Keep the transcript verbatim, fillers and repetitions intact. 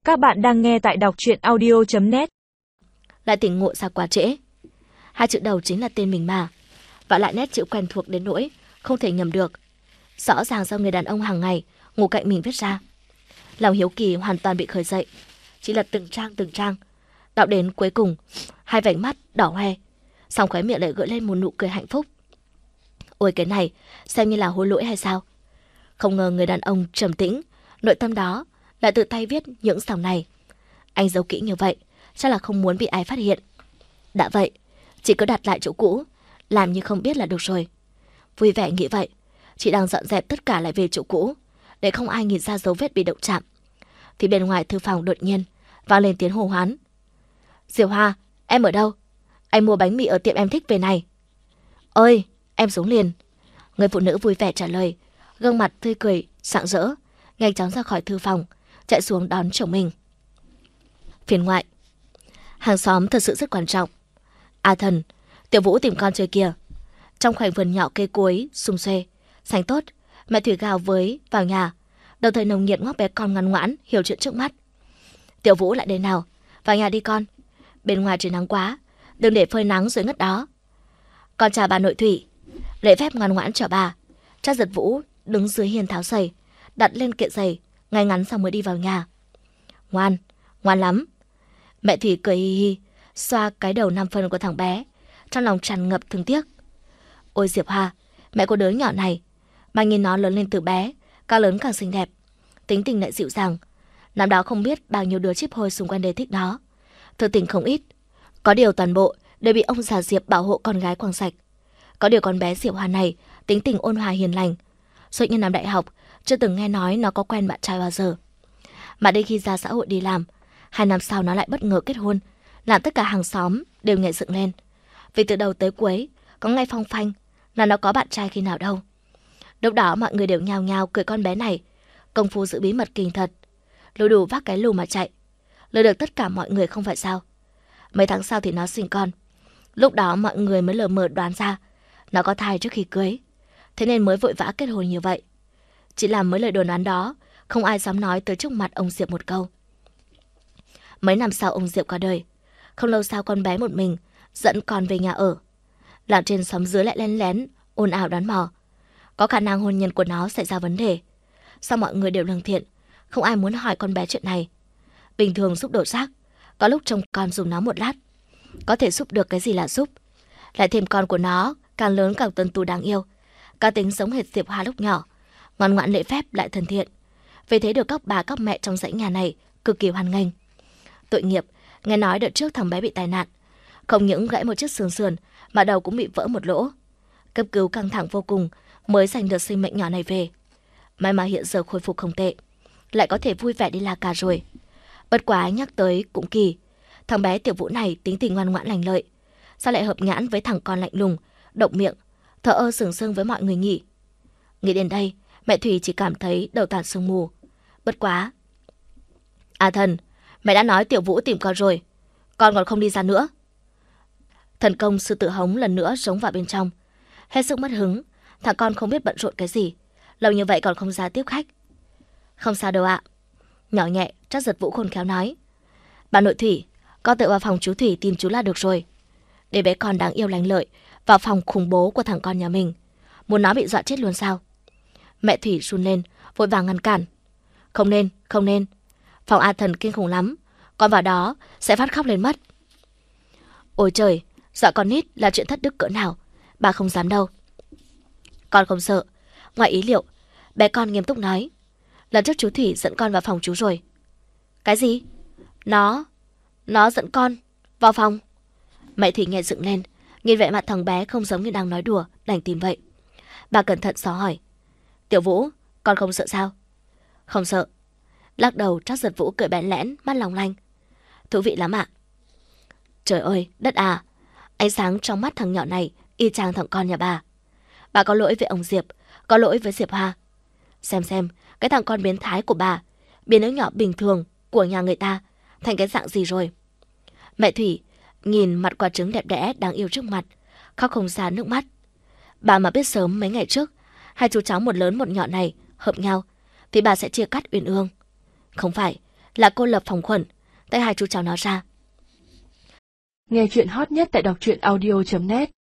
Các bạn đang nghe tại đọc truyện audio chấm net. Lại tỉnh ngộ ra quá trễ. Hai chữ đầu chính là tên mình mà, và lại nét chữ quen thuộc đến nỗi không thể nhầm được. Rõ ràng do người đàn ông hàng ngày ngủ cạnh mình viết ra. Lòng hiếu kỳ hoàn toàn bị khởi dậy, chỉ là từng trang từng trang, đọc đến cuối cùng hai vành mắt đỏ hoe, song khóe miệng lại gợi lên một nụ cười hạnh phúc. Ôi cái này xem như là hối lỗi hay sao? Không ngờ người đàn ông trầm tĩnh, nội tâm đó lại tự tay viết những dòng này. Anh giấu kỹ như vậy, chắc là không muốn bị ai phát hiện. Đã vậy, chị cứ đặt lại chỗ cũ, làm như không biết là được rồi. Vui vẻ nghĩ vậy, chị đang dọn dẹp tất cả lại về chỗ cũ, để không ai nhìn ra dấu vết bị động chạm. Thì bên ngoài thư phòng đột nhiên vang lên tiếng hô hoán. Diệu Hoa, em ở đâu? Anh mua bánh mì ở tiệm em thích về này. Ơi, em xuống liền. Người phụ nữ vui vẻ trả lời, gương mặt tươi cười, rạng rỡ, nhanh chóng ra khỏi thư phòng, chạy xuống đón chồng mình. Phiên ngoại. Hàng xóm thật sự rất quan trọng. À thần, Tiểu Vũ tìm con chơi kìa. Trong khoảnh vườn nhỏ cây cối, sum xuê, xanh tốt, mẹ Thủy gào với vào nhà, đồng thời nồng nhiệt ngóc bé con ngoan ngoãn, hiểu chuyện trước mắt. Tiểu Vũ lại đây nào, vào nhà đi con. Bên ngoài trời nắng quá, đừng để phơi nắng rồi ngất đó. Con chào bà nội Thủy. Lễ phép ngoan ngoãn chào bà. Trác Giật Vũ đứng dưới hiên tháo giày, đặt lên kệ giày, ngay ngắn xong mới đi vào nhà. Ngoan, ngoan lắm. Mẹ Thủy cười hi hi, xoa cái đầu năm phân của thằng bé, trong lòng tràn ngập thương tiếc. Ôi Diệp Hoa, mẹ của đứa nhỏ này, mà nhìn nó lớn lên từ bé, càng lớn càng xinh đẹp, tính tình lại dịu dàng. Năm đó không biết bao nhiêu đứa chíp hôi xung quanh đây thích nó, thư tình không ít. Có điều toàn bộ đều bị ông già Diệp bảo hộ con gái quăng sạch. Có điều con bé Diệp Hoa này tính tình ôn hòa hiền lành, suốt những năm đại học chưa từng nghe nói nó có quen bạn trai bao giờ. Mà đến khi ra xã hội đi làm, hai năm sau nó lại bất ngờ kết hôn, làm tất cả hàng xóm đều nhảy dựng lên. Vì từ đầu tới cuối có ngay phong phanh là nó có bạn trai khi nào đâu. Lúc đó mọi người đều nhao nhao cười con bé này công phu giữ bí mật kinh thật, lùi đủ vác cái lù mà chạy, lừa được tất cả mọi người không phải sao. Mấy tháng sau thì nó sinh con. Lúc đó mọi người mới lờ mờ đoán ra nó có thai trước khi cưới, thế nên mới vội vã kết hôn như vậy. Chỉ là mấy lời đồn đoán đó không ai dám nói tới trước mặt ông Diệp một câu. Mấy năm sau ông Diệp qua đời, không lâu sau con bé một mình dẫn con về nhà ở. Làng trên xóm dưới lại lén lén ồn ào đoán mò, có khả năng hôn nhân của nó xảy ra vấn đề. Sao mọi người đều lương thiện, không ai muốn hỏi con bé chuyện này. Bình thường giúp đổ rác, có lúc trông con dùng nó một lát, có thể giúp được cái gì là giúp. Lại thêm con của nó càng lớn càng tuấn tú đáng yêu, cá tính giống hệt Diệp Hoa lúc nhỏ, ngoan ngoãn lễ phép lại thân thiện. Vì thế được các bà các mẹ trong dãy nhà này cực kỳ hoan nghênh. Tội nghiệp, nghe nói đợt trước thằng bé bị tai nạn, không những gãy một chiếc xương sườn mà đầu cũng bị vỡ một lỗ. Cấp cứu căng thẳng vô cùng mới giành được sinh mệnh nhỏ này về. May mà hiện giờ khôi phục không tệ, lại có thể vui vẻ đi La Cà rồi. Bất quá nhắc tới cũng kỳ, thằng bé Tiểu Vũ này tính tình ngoan ngoãn lành lợi, sao lại hợp nhãn với thằng con lạnh lùng, động miệng, thờ ơ sừng sững với mọi người nhỉ? Nghĩ đến đây, mẹ Thủy chỉ cảm thấy đầu tàn sương mù. Bất quá. À thần, mẹ đã nói Tiểu Vũ tìm con rồi, con còn không đi ra nữa. Thần công sư tử hống lần nữa giống vào bên trong, hết sức mất hứng. Thằng con không biết bận rộn cái gì, lâu như vậy còn không ra tiếp khách. Không sao đâu ạ. Nhỏ nhẹ Trác Giật Vũ khôn khéo nói. Bà nội Thủy, con tự vào phòng chú Thủy tìm chú là được rồi. Để bé con đáng yêu lành lợi vào phòng khủng bố của thằng con nhà mình, muốn nó bị dọa chết luôn sao? Mẹ Thủy run lên, vội vàng ngăn cản. Không nên, không nên. Phòng A Thần kinh khủng lắm, con vào đó sẽ phát khóc lên mất. Ôi trời, dọa con nít là chuyện thất đức cỡ nào, bà không dám đâu. Con không sợ. Ngoài ý liệu, bé con nghiêm túc nói. Lần trước chú Thủy dẫn con vào phòng chú rồi. Cái gì? Nó... Nó dẫn con vào phòng? Mẹ Thủy nghe dựng lên, nhìn vẻ mặt thằng bé không giống như đang nói đùa, đành tìm vậy. Bà cẩn thận xó hỏi. Tiểu Vũ, con không sợ sao? Không sợ. Lắc đầu Trác Giật Vũ cười bẽn lẽn, mắt long lanh. Thú vị lắm ạ. Trời ơi, đất à, ánh sáng trong mắt thằng nhỏ này y chang thằng con nhà bà. Bà có lỗi với ông Diệp, có lỗi với Diệp Hoa. Xem xem, cái thằng con biến thái của bà biến đứa nhỏ bình thường của nhà người ta thành cái dạng gì rồi. Mẹ Thủy nhìn mặt quả trứng đẹp đẽ đáng yêu trước mặt, khóc không ra nước mắt. Bà mà biết sớm mấy ngày trước hai chú cháu một lớn một nhỏ này hợp nhau thì bà sẽ chia cắt uyên ương. Không phải là cô lập phòng khuẩn. Tay hai chú cháu nó ra. Nghe chuyện hot nhất tại đọc truyện audio chấm net.